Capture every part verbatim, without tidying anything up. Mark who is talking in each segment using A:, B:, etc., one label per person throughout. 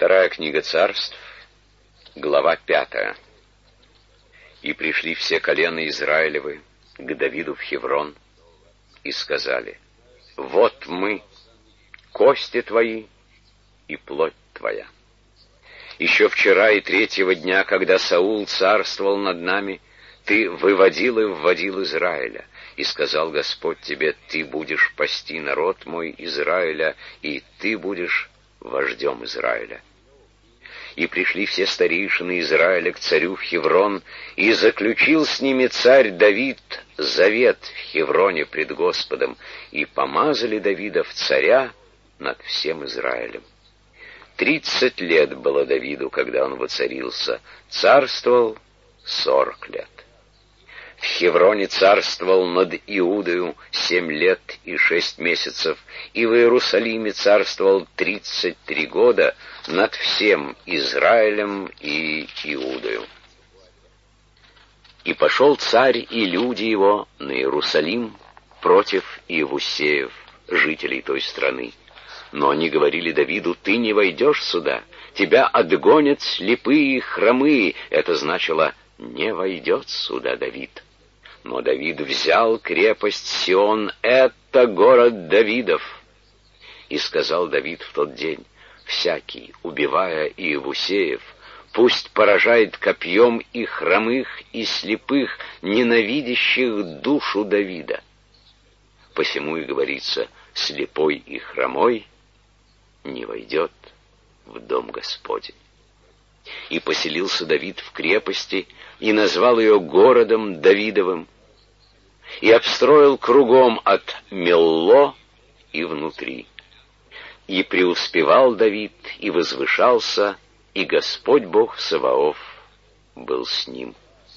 A: Вторая книга Царств, глава пятая. И пришли все колена Израилевы к Давиду в Хеврон и сказали: вот мы, кости твои и плоть твоя. Еще вчера и третьего дня, когда Саул царствовал над нами, ты выводил и вводил Израиля, и сказал Господь тебе: ты будешь пасти народ мой Израиля, и ты будешь вождем Израиля. И пришли все старейшины Израиля к царю в Хеврон, и заключил с ними царь Давид завет в Хевроне пред Господом, и помазали Давида в царя над всем Израилем. Тридцать лет было Давиду, когда он воцарился, царствовал сорок лет. В Хевроне царствовал над Иудою семь лет и шесть месяцев, и в Иерусалиме царствовал тридцать три года над всем Израилем и Иудою. И пошел царь и люди его на Иерусалим против Иевусеев, жителей той страны. Но они говорили Давиду: ты не войдешь сюда, тебя отгонят слепые и хромые. Это значило: не войдет сюда Давид. Но Давид взял крепость Сион, это город Давидов. И сказал Давид в тот день: всякий, убивая Иевусеев, пусть поражает копьем и хромых, и слепых, ненавидящих душу Давида. Посему и говорится: слепой и хромой не войдет в дом Господень. И поселился Давид в крепости, и назвал ее городом Давидовым, и обстроил кругом от Мелло и внутри. И преуспевал Давид, и возвышался, и Господь Бог Саваоф был с ним.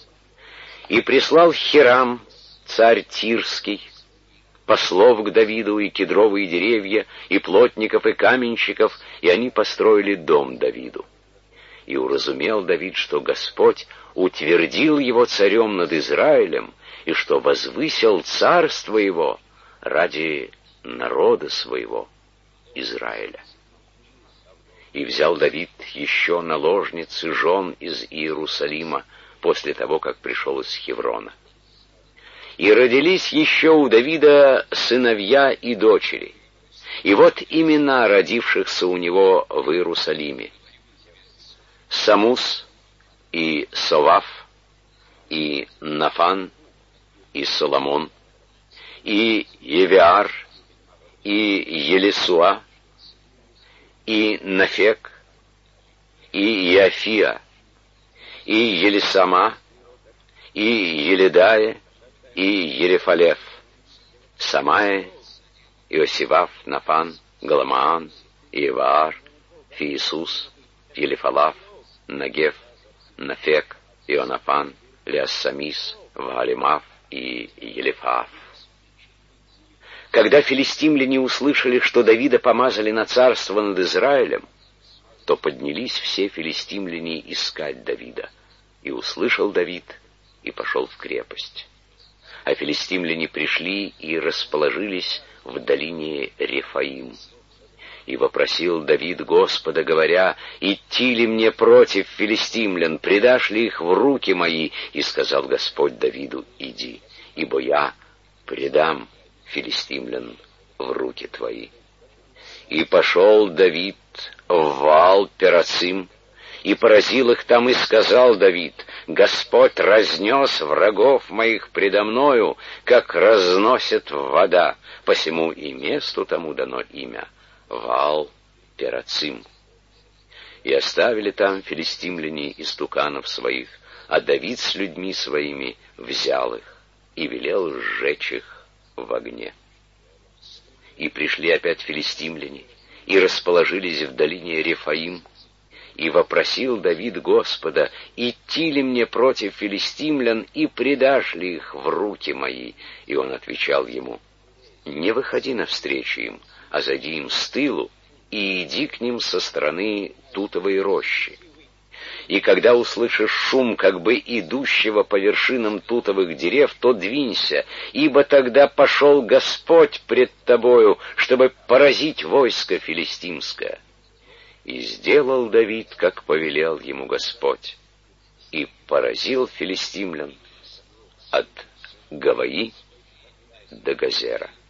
A: И прислал Хирам, царь Тирский, послов к Давиду, и кедровые деревья, и плотников, и каменщиков, и они построили дом Давиду. И уразумел Давид, что Господь утвердил его царем над Израилем, и что возвысил царство его ради народа своего Израиля. И взял Давид еще наложниц и жен из Иерусалима после того, как пришел из Хеврона. И родились еще у Давида сыновья и дочери. И вот имена родившихся у него в Иерусалиме: Самус, и Совав, и Нафан, и Соломон, и Евиар, и Елисуа, и Нафек, и Иофия, и Елисама, и Еледая, и Ерефалев, Самая, Иосивав, Нафан, Галамаан, Иеваар, Фиисус, Елифалав, Нагев, Нафек, Ионафан, Леассамис, Ваалимав и Елифаав. Когда филистимляне услышали, что Давида помазали на царство над Израилем, то поднялись все филистимляне искать Давида. И услышал Давид, и пошел в крепость. А филистимляне пришли и расположились в долине Рефаим. И вопросил Давид Господа, говоря: идти ли мне против филистимлян, предашь ли их в руки мои? И сказал Господь Давиду: иди, ибо я предам филистимлян в руки твои. И пошел Давид в Ваал-Перацим, и поразил их там, и сказал Давид: Господь разнес врагов моих предо мною, как разносит вода, посему и месту тому дано имя Ваал-Перацим. И оставили там филистимляне истуканов своих, а Давид с людьми своими взял их и велел сжечь их в огне. И пришли опять филистимляне, и расположились в долине Рефаим. И вопросил Давид Господа: идти ли мне против филистимлян, и предашь ли их в руки мои? И он отвечал ему: не выходи навстречу им, а зайди им с тылу, и иди к ним со стороны тутовой рощи. И когда услышишь шум, как бы идущего по вершинам тутовых дерев, то двинься, ибо тогда пошел Господь пред тобою, чтобы поразить войско филистимское. И сделал Давид, как повелел ему Господь, и поразил филистимлян от Гаваи до Газера.